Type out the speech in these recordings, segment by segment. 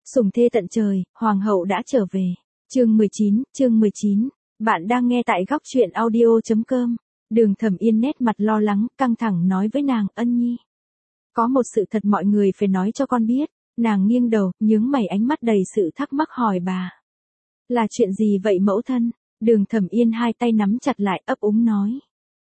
Sủng thê tận trời, hoàng hậu đã trở về. Chương 19. Bạn đang nghe tại góc truyện audio.com. Đường Thẩm Yên nét mặt lo lắng, căng thẳng nói với nàng, Ân Nhi. Có một sự thật mọi người phải nói cho con biết. Nàng nghiêng đầu, nhướng mày, ánh mắt đầy sự thắc mắc hỏi bà. Là chuyện gì vậy mẫu thân? Đường Thẩm Yên hai tay nắm chặt lại, ấp úng nói.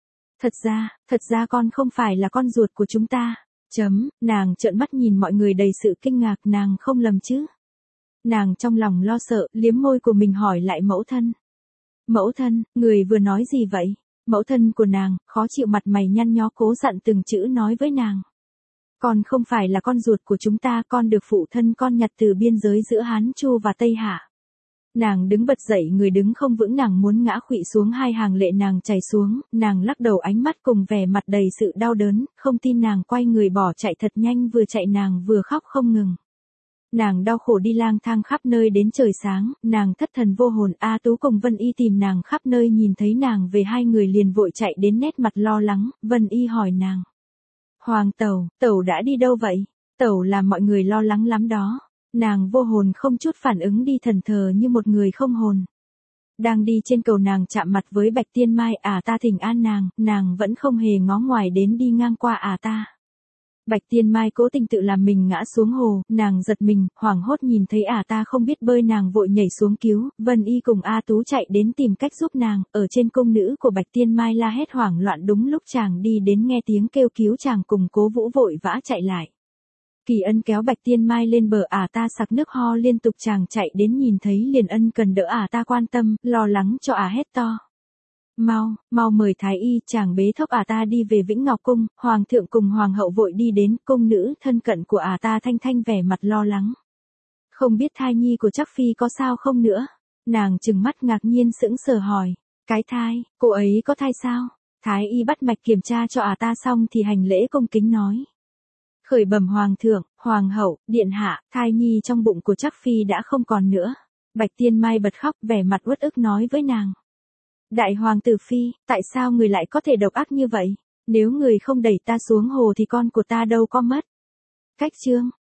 Thật ra con không phải là con ruột của chúng ta. Nàng trợn mắt nhìn mọi người đầy sự kinh ngạc, nàng không lầm chứ? Nàng trong lòng lo sợ, liếm môi của mình hỏi lại mẫu thân. Mẫu thân, người vừa nói gì vậy? Mẫu thân của nàng, khó chịu, mặt mày nhăn nhó, cố dặn từng chữ nói với nàng. Con không phải là con ruột của chúng ta, con được phụ thân con nhặt từ biên giới giữa Hán Chu và Tây Hạ. Nàng đứng bật dậy, người đứng không vững, nàng muốn ngã khuỵu xuống, hai hàng lệ nàng chảy xuống, nàng lắc đầu, ánh mắt cùng vẻ mặt đầy sự đau đớn, không tin nàng quay người bỏ chạy thật nhanh, vừa chạy nàng vừa khóc không ngừng. Nàng đau khổ đi lang thang khắp nơi đến trời sáng, nàng thất thần vô hồn, A Tú cùng Vân Y tìm nàng khắp nơi, nhìn thấy nàng về hai người liền vội chạy đến, nét mặt lo lắng. Vân Y hỏi nàng. Hoàng tẩu đã đi đâu vậy? Tẩu làm mọi người lo lắng lắm đó. Nàng vô hồn không chút phản ứng, đi thần thờ như một người không hồn. Đang đi trên cầu nàng chạm mặt với Bạch Tiên Mai, ta thỉnh an nàng vẫn không hề ngó ngoài đến, đi ngang qua ta. Bạch Tiên Mai cố tình tự làm mình ngã xuống hồ, nàng giật mình, hoảng hốt nhìn thấy ta không biết bơi, nàng vội nhảy xuống cứu. Vân Y cùng A Tú chạy đến tìm cách giúp nàng, ở trên cung nữ của Bạch Tiên Mai la hét hoảng loạn, đúng lúc chàng đi đến nghe tiếng kêu cứu, chàng cùng Cố Vũ vội vã chạy lại. Kỳ Ân kéo Bạch Tiên Mai lên bờ, ta sặc nước ho liên tục, chàng chạy đến nhìn thấy liền ân cần đỡ ta, quan tâm, lo lắng cho hét to. Mau mời thái y, chàng bế thốc ta đi về Vĩnh Ngọc cung. Hoàng thượng cùng hoàng hậu vội đi đến, cung nữ thân cận của ta Thanh Thanh vẻ mặt lo lắng. Không biết thai nhi của Trác phi có sao không nữa? Nàng trừng mắt ngạc nhiên sững sờ hỏi. Cái thai, cô ấy có thai sao? Thái y bắt mạch kiểm tra cho ta xong thì hành lễ cung kính nói. Khởi bẩm hoàng thượng, hoàng hậu, điện hạ, thai nhi trong bụng của Trác phi đã không còn nữa. Bạch Tiên Mai bật khóc, vẻ mặt uất ức nói với nàng. Đại hoàng tử phi, tại sao người lại có thể độc ác như vậy? Nếu người không đẩy ta xuống hồ thì con của ta đâu có mất. Cách chương,